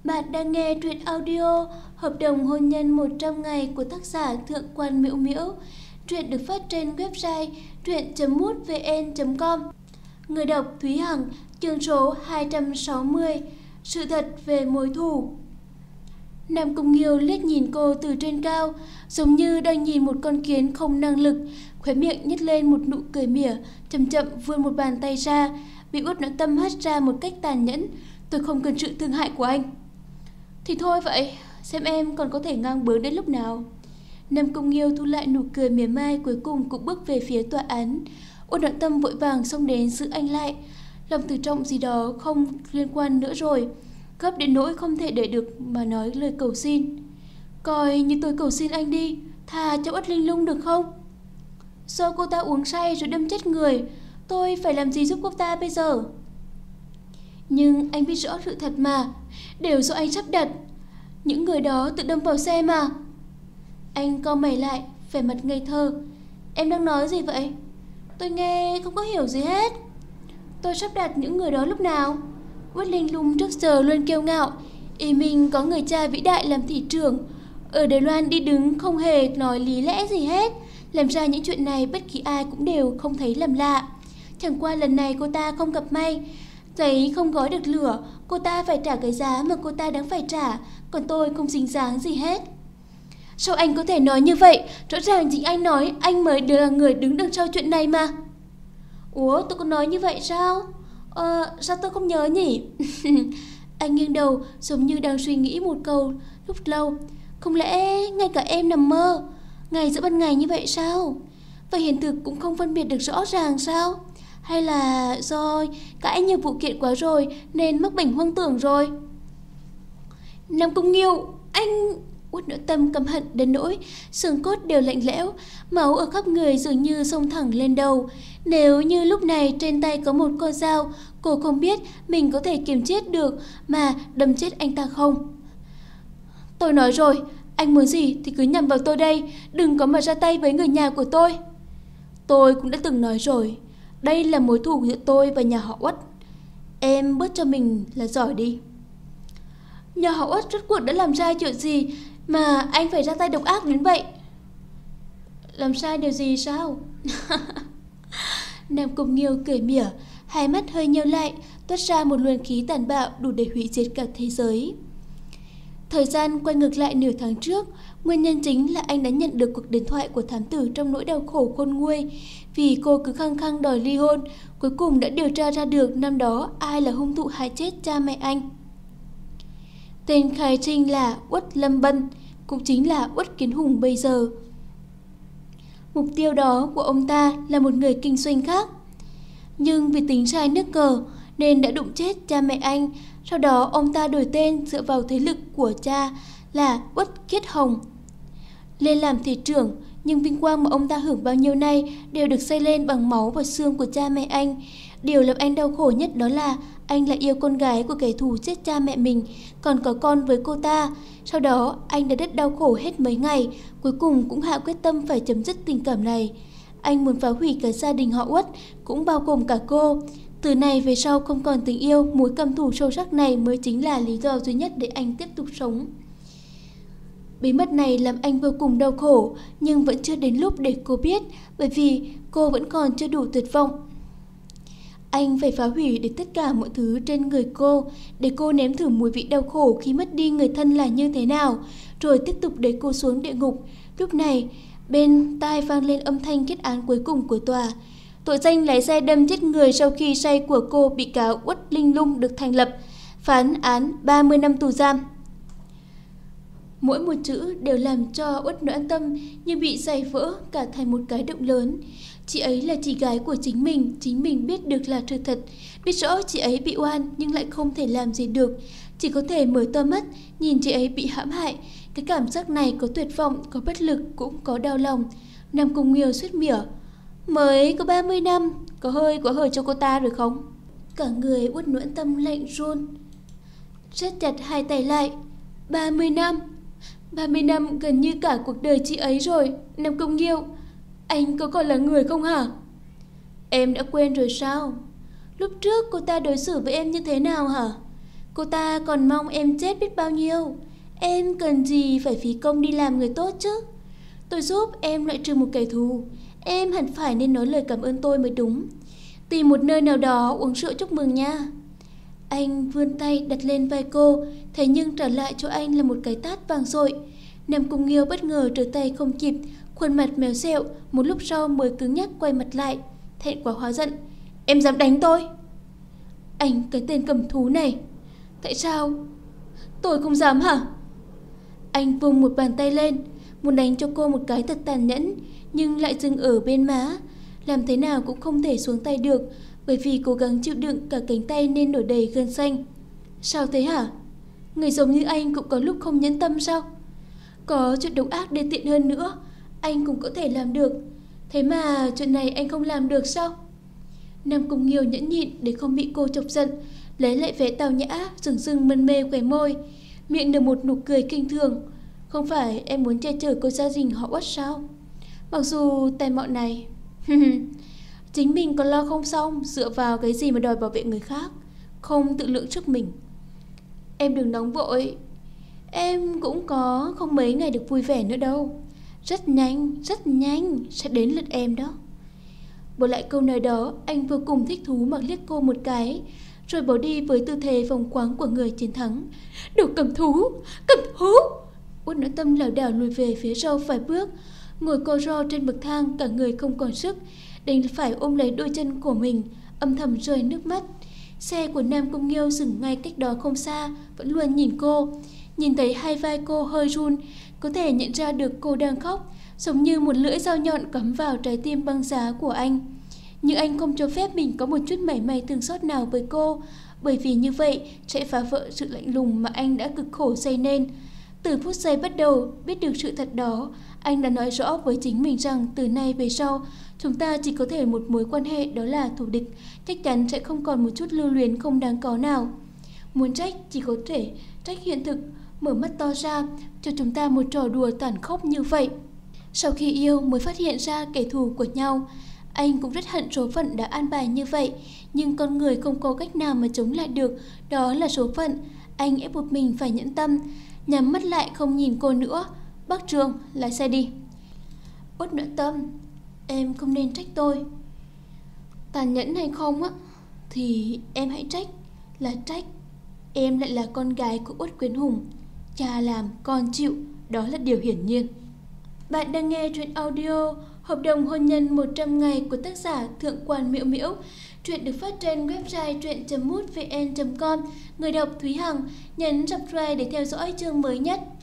Bạn đang nghe truyện audio Hợp đồng hôn nhân 100 ngày của tác giả Thượng quan Miễu Miễu. Truyện được phát trên website truyện.mútvn.com. Người đọc Thúy Hằng, chương số 260. Sự thật về mối thù. Nam Cung Nghiêu liếc nhìn cô từ trên cao, giống như đang nhìn một con kiến không năng lực, khóe miệng nhếch lên một nụ cười mỉa, chậm chậm vươn một bàn tay ra, bị Uất Noãn Tâm hất ra một cách tàn nhẫn. Tôi không cần sự thương hại của anh. Thì thôi vậy, xem em còn có thể ngang bướng đến lúc nào. Nam Cung Nghiêu thu lại nụ cười mỉa mai, cuối cùng cũng bước về phía tòa án. Uất Noãn Tâm vội vàng xông đến giữ anh lại. Lòng tự trọng gì đó không liên quan nữa rồi, gấp đến nỗi không thể để được mà nói lời cầu xin. Coi như tôi cầu xin anh đi, tha cho Uất Linh Lung được không? Do cô ta uống say rồi đâm chết người, tôi phải làm gì giúp cô ta bây giờ? Nhưng anh biết rõ sự thật mà, đều do anh sắp đặt. Những người đó tự đâm vào xe mà. Anh cau mày lại, vẻ mặt ngây thơ. Em đang nói gì vậy? Tôi nghe không có hiểu gì hết. Tôi sắp đặt những người đó lúc nào? Uất Linh Lung trước giờ luôn kiêu ngạo, ý mình có người cha vĩ đại làm thị trưởng. Ở Đài Loan đi đứng không hề nói lý lẽ gì hết, làm ra những chuyện này bất kỳ ai cũng đều không thấy làm lạ. Chẳng qua lần này cô ta không gặp may, giấy không gói được lửa, cô ta phải trả cái giá mà cô ta đáng phải trả, còn tôi không dính dáng gì hết. Sao anh có thể nói như vậy? Rõ ràng chính anh nói anh mới là người đứng đằng sau chuyện này mà. Ủa, tôi có nói như vậy sao? Sao tôi không nhớ nhỉ? Anh nghiêng đầu giống như đang suy nghĩ một câu lúc lâu. Không lẽ ngay cả em nằm mơ ngày giữa ban ngày như vậy sao? Và hiện thực cũng không phân biệt được rõ ràng sao? Hay là do cãi nhiều vụ kiện quá rồi nên mắc bệnh hoang tưởng rồi? Nam Cung Nghiêu, anh... Uất Noãn Tâm căm hận đến nỗi xương cốt đều lạnh lẽo, máu ở khắp người dường như xông thẳng lên đầu. Nếu như lúc này trên tay có một con dao, cô không biết mình có thể kiềm chế được mà đâm chết anh ta không. Tôi nói rồi, anh muốn gì thì cứ nhằm vào tôi đây, đừng có mà ra tay với người nhà của tôi. Tôi cũng đã từng nói rồi, đây là mối thù giữa tôi và nhà họ Uất. Em bớt cho mình là giỏi đi. Nhà họ Uất rốt cuộc đã làm sai chuyện gì mà anh phải ra tay độc ác đến vậy? Làm sai điều gì sao? Nam Cung Nghiêu cười mỉa, hai mắt hơi nheo lại, toát ra một luồng khí tàn bạo đủ để hủy diệt cả thế giới. Thời gian quay ngược lại nửa tháng trước, nguyên nhân chính là anh đã nhận được cuộc điện thoại của thám tử trong nỗi đau khổ khôn nguôi. Vì cô cứ khăng khăng đòi ly hôn, cuối cùng đã điều tra ra được năm đó ai là hung thủ hại chết cha mẹ anh. Tên khai trinh là Uất Lâm Bân, cũng chính là Uất Kiến Hùng bây giờ. Mục tiêu đó của ông ta là một người kinh doanh khác, nhưng vì tính sai nước cờ nên đã đụng chết cha mẹ anh. Sau đó ông ta đổi tên dựa vào thế lực của cha là Uất Kiết Hồng lên làm thị trưởng, nhưng vinh quang mà ông ta hưởng bao nhiêu nay đều được xây lên bằng máu và xương của cha mẹ anh. Điều làm anh đau khổ nhất đó là anh lại yêu con gái của kẻ thù chết cha mẹ mình, còn có con với cô ta. Sau đó anh đã rất đau khổ hết mấy ngày, cuối cùng cũng hạ quyết tâm phải chấm dứt tình cảm này. Anh muốn phá hủy cả gia đình họ Uất, cũng bao gồm cả cô. Từ này về sau không còn tình yêu, mối căm thù sâu sắc này mới chính là lý do duy nhất để anh tiếp tục sống. Bí mật này làm anh vô cùng đau khổ, nhưng vẫn chưa đến lúc để cô biết, bởi vì cô vẫn còn chưa đủ tuyệt vọng. Anh phải phá hủy để tất cả mọi thứ trên người cô, để cô nếm thử mùi vị đau khổ khi mất đi người thân là như thế nào, rồi tiếp tục đẩy cô xuống địa ngục. Lúc này, bên tai vang lên âm thanh kết án cuối cùng của tòa. Tội danh lái xe đâm chết người sau khi say của cô bị cáo Uất Linh Lung được thành lập, phán án 30 năm tù giam. Mỗi một chữ đều làm cho Uất Noãn Tâm như bị dày vỡ cả thành một cái động lớn. Chị ấy là chị gái của chính mình biết được là sự thật, biết rõ chị ấy bị oan nhưng lại không thể làm gì được, chỉ có thể mở to mắt nhìn chị ấy bị hãm hại. Cái cảm giác này có tuyệt vọng, có bất lực, cũng có đau lòng. Nam Cung Nghiêu suýt mỉa, mới có 30 năm, có hơi quá hời cho cô ta được không? Cả người Uất Noãn Tâm lạnh run, siết chặt hai tay lại. 30 năm, 30 năm gần như cả cuộc đời chị ấy rồi. Nam Cung Nghiêu, anh có còn là người không hả? Em đã quên rồi sao? Lúc trước cô ta đối xử với em như thế nào hả? Cô ta còn mong em chết biết bao nhiêu. Em cần gì phải phí công đi làm người tốt chứ? Tôi giúp em loại trừ một kẻ thù. Em hẳn phải nên nói lời cảm ơn tôi mới đúng. Tìm một nơi nào đó uống rượu chúc mừng nha. Anh vươn tay đặt lên vai cô, thế nhưng trả lại cho anh là một cái tát vang dội. Nam Cung Nghiêu bất ngờ trở tay không kịp, khuôn mặt méo xẹo, một lúc sau mới cứng nhắc quay mặt lại, thẹn quá hóa giận. Em dám đánh tôi? Anh cái tên cầm thú này. Tại sao? Tôi không dám hả? Anh vung một bàn tay lên, muốn đánh cho cô một cái thật tàn nhẫn, nhưng lại dừng ở bên má. Làm thế nào cũng không thể xuống tay được, bởi vì cố gắng chịu đựng cả cánh tay nên nổi đầy gân xanh. Sao thế hả? Người giống như anh cũng có lúc không nhẫn tâm sao? Có chuyện độc ác đê tiện hơn nữa, anh cũng có thể làm được. Thế mà chuyện này anh không làm được sao? Nam Cung Nghiêu nhẫn nhịn để không bị cô chọc giận, lấy lại vẻ tào nhã, dừng dừng mân mê khóe môi, miệng nở một nụ cười kinh thường. Không phải em muốn che chở cô gia đình họ Uất sao? Mặc dù tai mọn này chính mình còn lo không xong, dựa vào cái gì mà đòi bảo vệ người khác, không tự lượng trước mình. Em đừng nóng vội, em cũng có không mấy ngày được vui vẻ nữa đâu. Rất nhanh sẽ đến lượt em đó. Bỏ lại câu nói đó, anh vô cùng thích thú mà liếc cô một cái, rồi bỏ đi với tư thế vòng quáng của người chiến thắng. Đồ cầm thú! Uất Noãn Tâm lảo đảo lùi về phía sau vài bước, ngồi co ro trên bậc thang, cả người không còn sức, đành phải ôm lấy đôi chân của mình, âm thầm rơi nước mắt. Xe của Nam Cung Nghiêu dừng ngay cách đó không xa, vẫn luôn nhìn cô. Nhìn thấy hai vai cô hơi run, có thể nhận ra được cô đang khóc, giống như một lưỡi dao nhọn cắm vào trái tim băng giá của anh. Nhưng anh không cho phép mình có một chút mảy may thương xót nào với cô, bởi vì như vậy sẽ phá vỡ sự lạnh lùng mà anh đã cực khổ xây nên. Từ phút giây bắt đầu biết được sự thật đó, anh đã nói rõ với chính mình rằng từ nay về sau, chúng ta chỉ có thể một mối quan hệ, đó là thù địch, chắc chắn sẽ không còn một chút lưu luyến không đáng có nào. Muốn trách chỉ có thể trách hiện thực, mở mắt to ra cho chúng ta một trò đùa tàn khốc như vậy. Sau khi yêu mới phát hiện ra kẻ thù của nhau. Anh cũng rất hận số phận đã an bài như vậy, nhưng con người không có cách nào mà chống lại được, đó là số phận. Anh ép buộc mình phải nhẫn tâm, nhắm mắt lại không nhìn cô nữa. Bác Trường, lái xe đi. Uất Noãn Tâm, em không nên trách tôi. Tàn nhẫn hay không á, thì em hãy trách, là trách. Em lại là con gái của Uất Quyến Hùng, cha làm con chịu, đó là điều hiển nhiên. Bạn đang nghe truyện audio Hợp đồng hôn nhân 100 ngày của tác giả Thượng quan Miễu Miễu. Truyện được phát trên website truyện.mútvn.com. Người đọc Thúy Hằng. Nhấn subscribe để theo dõi chương mới nhất.